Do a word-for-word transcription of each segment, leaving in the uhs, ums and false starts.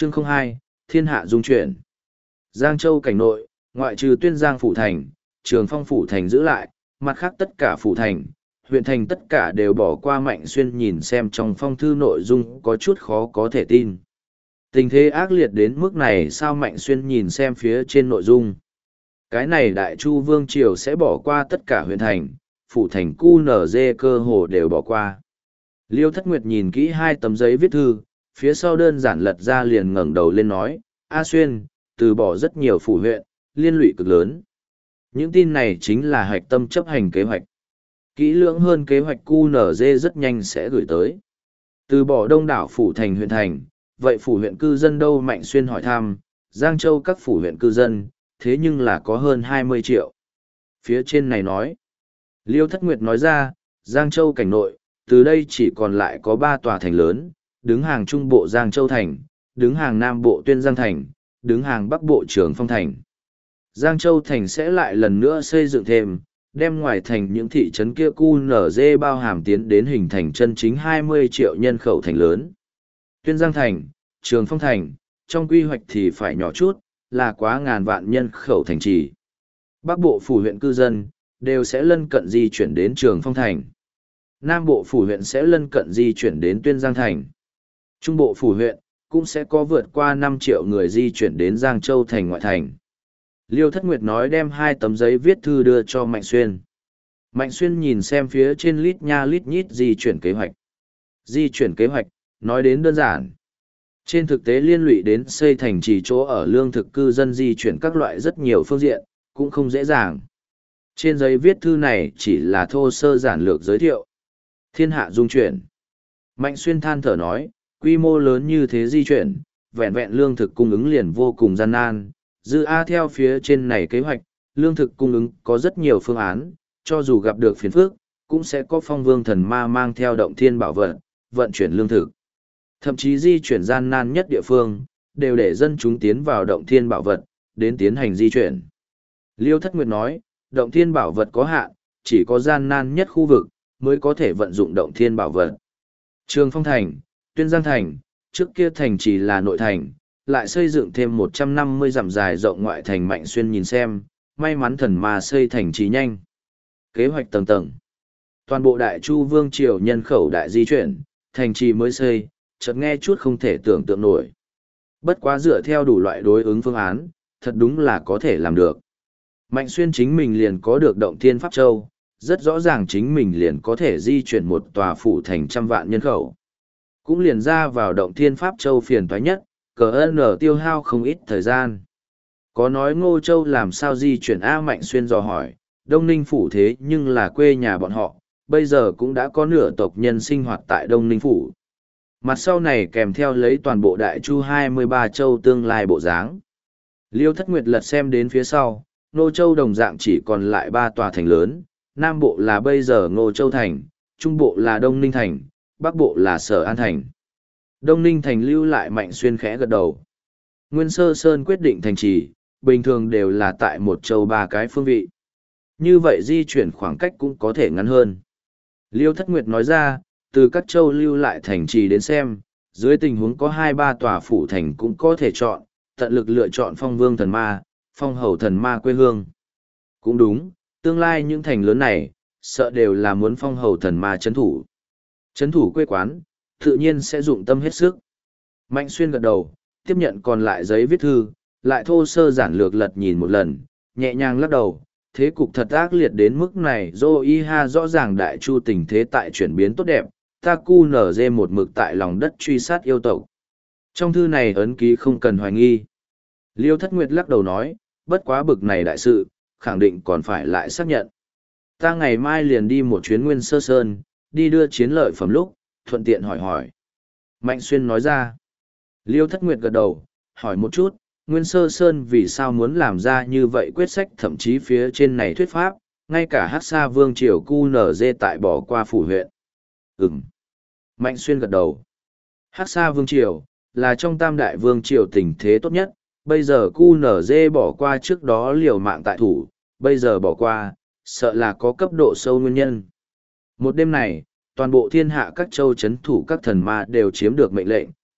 Chương không hai, Thiên hạ dung chuyển. Giang Châu cảnh nội, ngoại trừ Tuyên Giang phủ thành, Trường Phong phủ thành giữ lại, mặt khác tất cả phủ thành, huyện thành tất cả đều bỏ qua Mạnh Xuyên nhìn xem trong phong thư nội dung có chút khó có thể tin. Tình thế ác liệt đến mức này sao Mạnh Xuyên nhìn xem phía trên nội dung. Cái này Đại Chu Vương Triều sẽ bỏ qua tất cả huyện thành, phủ thành cu nở dê cơ hồ đều bỏ qua. Liêu Thất Nguyệt nhìn kỹ hai tấm giấy viết thư, phía sau đơn giản lật ra liền ngẩng đầu lên nói, A Xuyên, từ bỏ rất nhiều phủ huyện, liên lụy cực lớn. Những tin này chính là hạch tâm chấp hành kế hoạch. Kỹ lưỡng hơn kế hoạch cu nở dê rất nhanh sẽ gửi tới. Từ bỏ đông đảo phủ thành huyện thành, vậy phủ huyện cư dân đâu? Mạnh Xuyên hỏi thăm, Giang Châu các phủ huyện cư dân, thế nhưng là có hơn hai mươi triệu. Phía trên này nói, Liêu Thất Nguyệt nói ra, Giang Châu cảnh nội, từ đây chỉ còn lại có ba tòa thành lớn, đứng hàng trung bộ Giang Châu thành, đứng hàng nam bộ Tuyên Giang thành, đứng hàng bắc bộ Trường Phong thành. Giang Châu thành sẽ lại lần nữa xây dựng thêm, đem ngoài thành những thị trấn kia cu nở dê bao hàm tiến đến hình thành chân chính hai mươi triệu nhân khẩu thành lớn. Tuyên Giang thành, Trường Phong thành, trong quy hoạch thì phải nhỏ chút, là quá ngàn vạn nhân khẩu thành trì. Bắc bộ phủ huyện cư dân, đều sẽ lân cận di chuyển đến Trường Phong thành. Nam bộ phủ huyện sẽ lân cận di chuyển đến Tuyên Giang thành. Trung bộ phủ huyện, cũng sẽ có vượt qua năm triệu người di chuyển đến Giang Châu thành ngoại thành. Liêu Thất Nguyệt nói đem hai tấm giấy viết thư đưa cho Mạnh Xuyên. Mạnh Xuyên nhìn xem phía trên lít nha lít nhít di chuyển kế hoạch. Di chuyển kế hoạch, nói đến đơn giản. Trên thực tế liên lụy đến xây thành trì chỗ ở lương thực cư dân di chuyển các loại rất nhiều phương diện, cũng không dễ dàng. Trên giấy viết thư này chỉ là thô sơ giản lược giới thiệu. Thiên hạ dung chuyển. Mạnh Xuyên than thở nói, quy mô lớn như thế di chuyển, vẹn vẹn lương thực cung ứng liền vô cùng gian nan. Dư A theo phía trên này kế hoạch, lương thực cung ứng có rất nhiều phương án, cho dù gặp được phiền phức, cũng sẽ có phong vương thần ma mang theo động thiên bảo vật, vận chuyển lương thực. Thậm chí di chuyển gian nan nhất địa phương, đều để dân chúng tiến vào động thiên bảo vật, đến tiến hành di chuyển. Liêu Thất Nguyệt nói, động thiên bảo vật có hạn, chỉ có gian nan nhất khu vực, mới có thể vận dụng động thiên bảo vật. Trường Phong thành, Tuyên Giang thành, trước kia thành chỉ là nội thành, lại xây dựng thêm một trăm năm mươi dặm dài rộng ngoại thành. Mạnh Xuyên nhìn xem, may mắn thần ma xây thành trì nhanh. Kế hoạch tầng tầng. Toàn bộ Đại Chu Vương triều nhân khẩu đại di chuyển, thành trì mới xây, chợt nghe chút không thể tưởng tượng nổi. Bất quá dựa theo đủ loại đối ứng phương án, thật đúng là có thể làm được. Mạnh Xuyên chính mình liền có được động thiên Pháp Châu, rất rõ ràng chính mình liền có thể di chuyển một tòa phủ thành trăm vạn nhân khẩu. Cũng liền ra vào động thiên Pháp Châu phiền toái nhất, cờ ơn ở tiêu hao không ít thời gian. Có nói Ngô Châu làm sao di chuyển A? Mạnh Xuyên dò hỏi, Đông Ninh Phủ thế nhưng là quê nhà bọn họ, bây giờ cũng đã có nửa tộc nhân sinh hoạt tại Đông Ninh Phủ. Mặt sau này kèm theo lấy toàn bộ Đại Chu hai mươi ba châu tương lai bộ dáng. Liêu Thất Nguyệt lật xem đến phía sau, Ngô Châu đồng dạng chỉ còn lại ba tòa thành lớn, Nam Bộ là bây giờ Ngô Châu Thành, Trung Bộ là Đông Ninh Thành, Bắc Bộ là Sở An Thành. Đông Ninh Thành lưu lại. Mạnh Xuyên khẽ gật đầu. Nguyên Sơ Sơn quyết định thành trì, bình thường đều là tại một châu ba cái phương vị. Như vậy di chuyển khoảng cách cũng có thể ngắn hơn. Liêu Thất Nguyệt nói ra, từ các châu lưu lại thành trì đến xem, dưới tình huống có hai ba tòa phủ thành cũng có thể chọn, tận lực lựa chọn phong vương thần ma, phong hầu thần ma quê hương. Cũng đúng, tương lai những thành lớn này, sợ đều là muốn phong hầu thần ma chấn thủ. Chấn thủ quê quán, tự nhiên sẽ dụng tâm hết sức. Mạnh Xuyên gật đầu, tiếp nhận còn lại giấy viết thư, lại thô sơ giản lược lật nhìn một lần, nhẹ nhàng lắc đầu, thế cục thật ác liệt đến mức này. Dô y ha rõ ràng Đại Chu tình thế tại chuyển biến tốt đẹp, ta cu nở dê một mực tại lòng đất truy sát yêu tộc. Trong thư này ấn ký không cần hoài nghi. Liêu Thất Nguyệt lắc đầu nói, bất quá bực này đại sự, khẳng định còn phải lại xác nhận. Ta ngày mai liền đi một chuyến Nguyên Sơ Sơn, đi đưa chiến lợi phẩm lúc, thuận tiện hỏi hỏi. Mạnh Xuyên nói ra. Liêu Thất Nguyệt gật đầu, hỏi một chút, Nguyên Sơ Sơn vì sao muốn làm ra như vậy quyết sách, thậm chí phía trên này thuyết pháp, ngay cả Hắc Sa Vương triều cu nở dê tại bỏ qua phủ huyện. Ừm. Mạnh Xuyên gật đầu. Hắc Sa Vương triều là trong tam đại vương triều tình thế tốt nhất, bây giờ cu nở dê bỏ qua trước đó liều mạng tại thủ, bây giờ bỏ qua, sợ là có cấp độ sâu nguyên nhân. Một đêm này, toàn bộ thiên hạ các châu chấn thủ các thần ma đều chiếm được mệnh lệnh,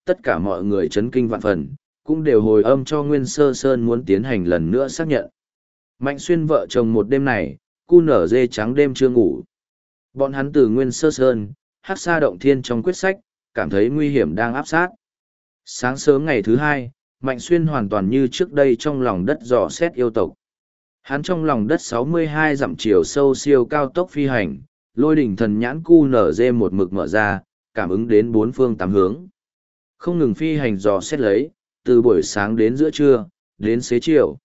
tất cả mọi người chấn kinh vạn phần, cũng đều hồi âm cho Nguyên Sơ Sơn muốn tiến hành lần nữa xác nhận. Mạnh Xuyên vợ chồng một đêm này, cu nở dê trắng đêm chưa ngủ. Bọn hắn từ Nguyên Sơ Sơn, Hắc Sa Động Thiên trong quyết sách, cảm thấy nguy hiểm đang áp sát. Sáng sớm ngày thứ hai, Mạnh Xuyên hoàn toàn như trước đây trong lòng đất dò xét yêu tộc. Hắn trong lòng đất sáu mươi hai dặm chiều sâu siêu cao tốc phi hành, lôi đỉnh thần nhãn cu nở dê một mực mở ra, cảm ứng đến bốn phương tám hướng. Không ngừng phi hành dò xét lấy, từ buổi sáng đến giữa trưa, đến xế chiều.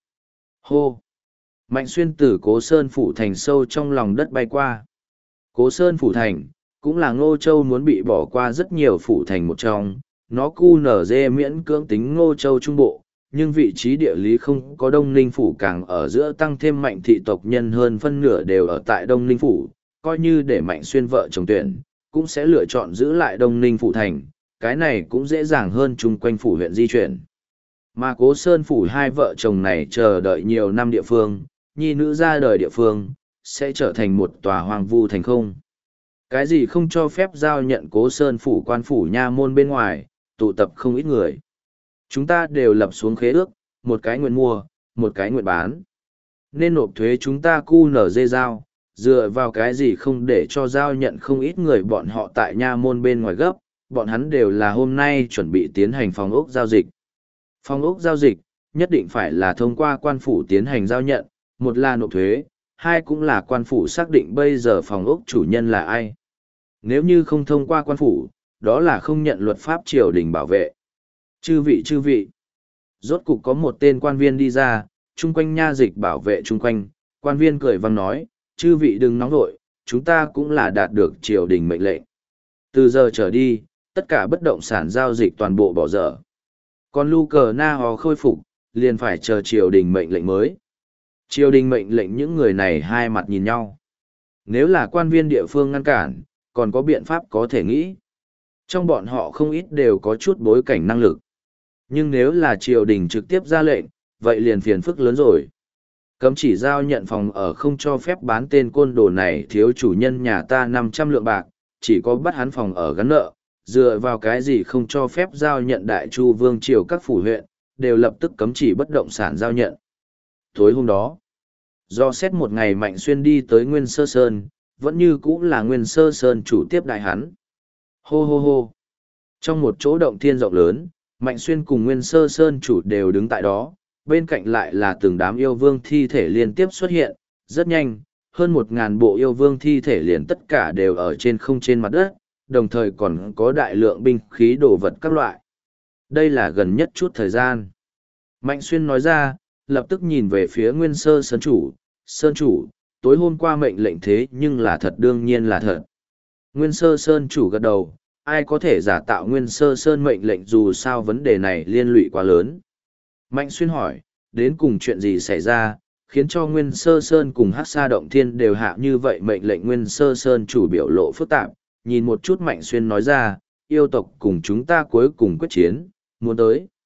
Hô! Mạnh Xuyên từ Cố Sơn Phủ Thành sâu trong lòng đất bay qua. Cố Sơn Phủ Thành, cũng là Ngô Châu muốn bị bỏ qua rất nhiều phủ thành một trong, nó cu nở dê miễn cưỡng tính Ngô Châu Trung Bộ, nhưng vị trí địa lý không có Đông Ninh Phủ càng ở giữa tăng thêm mạnh thị tộc nhân hơn phân nửa đều ở tại Đông Ninh Phủ, coi như để Mạnh Xuyên vợ chồng tuyển, cũng sẽ lựa chọn giữ lại Đông Ninh Phủ Thành, cái này cũng dễ dàng hơn chung quanh phủ huyện di chuyển. Mà Cố Sơn Phủ hai vợ chồng này chờ đợi nhiều năm địa phương, nhi nữ ra đời địa phương, sẽ trở thành một tòa hoang vu thành không. Cái gì không cho phép giao nhận Cố Sơn Phủ quan phủ nha môn bên ngoài, tụ tập không ít người. Chúng ta đều lập xuống khế ước, một cái nguyện mua, một cái nguyện bán. Nên nộp thuế chúng ta cu nở dê giao, dựa vào cái gì không để cho giao nhận không ít người bọn họ tại nha môn bên ngoài gấp, bọn hắn đều là hôm nay chuẩn bị tiến hành phòng ốc giao dịch. Phòng ốc giao dịch, nhất định phải là thông qua quan phủ tiến hành giao nhận, một là nộp thuế, hai cũng là quan phủ xác định bây giờ phòng ốc chủ nhân là ai. Nếu như không thông qua quan phủ, đó là không nhận luật pháp triều đình bảo vệ. Chư vị chư vị, rốt cục có một tên quan viên đi ra, chung quanh nha dịch bảo vệ chung quanh, quan viên cười vang nói, chư vị đừng nóng vội, chúng ta cũng là đạt được triều đình mệnh lệnh. Từ giờ trở đi, tất cả bất động sản giao dịch toàn bộ bỏ dở. Còn lưu cờ na hò khôi phục, liền phải chờ triều đình mệnh lệnh mới. Triều đình mệnh lệnh những người này hai mặt nhìn nhau. Nếu là quan viên địa phương ngăn cản, còn có biện pháp có thể nghĩ. Trong bọn họ không ít đều có chút bối cảnh năng lực. Nhưng nếu là triều đình trực tiếp ra lệnh, vậy liền phiền phức lớn rồi. Cấm chỉ giao nhận phòng ở không cho phép bán tên côn đồ này thiếu chủ nhân nhà ta năm trăm lượng bạc, chỉ có bắt hắn phòng ở gắn nợ, dựa vào cái gì không cho phép giao nhận đại chu vương triều các phủ huyện, đều lập tức cấm chỉ bất động sản giao nhận. Tối hôm đó, do xét một ngày Mạnh Xuyên đi tới Nguyên Sơ Sơn, vẫn như cũ là Nguyên Sơ Sơn chủ tiếp đại hắn. Hô hô hô. Trong một chỗ động thiên rộng lớn, Mạnh Xuyên cùng Nguyên Sơ Sơn chủ đều đứng tại đó, bên cạnh lại là từng đám yêu vương thi thể liên tiếp xuất hiện, rất nhanh, hơn một ngàn bộ yêu vương thi thể liền tất cả đều ở trên không trên mặt đất, đồng thời còn có đại lượng binh khí đồ vật các loại. Đây là gần nhất chút thời gian. Mạnh Xuyên nói ra, lập tức nhìn về phía Nguyên Sơ Sơn chủ, Sơn chủ, tối hôm qua mệnh lệnh thế nhưng là thật đương nhiên là thật. Nguyên Sơ Sơn chủ gật đầu, ai có thể giả tạo Nguyên Sơ Sơn mệnh lệnh dù sao vấn đề này liên lụy quá lớn. Mạnh Xuyên hỏi, đến cùng chuyện gì xảy ra, khiến cho Nguyên Sơ Sơn cùng Hắc Sa Động Thiên đều hạ như vậy mệnh lệnh. Nguyên Sơ Sơn chủ biểu lộ phức tạp, nhìn một chút Mạnh Xuyên nói ra, yêu tộc cùng chúng ta cuối cùng quyết chiến, muốn tới.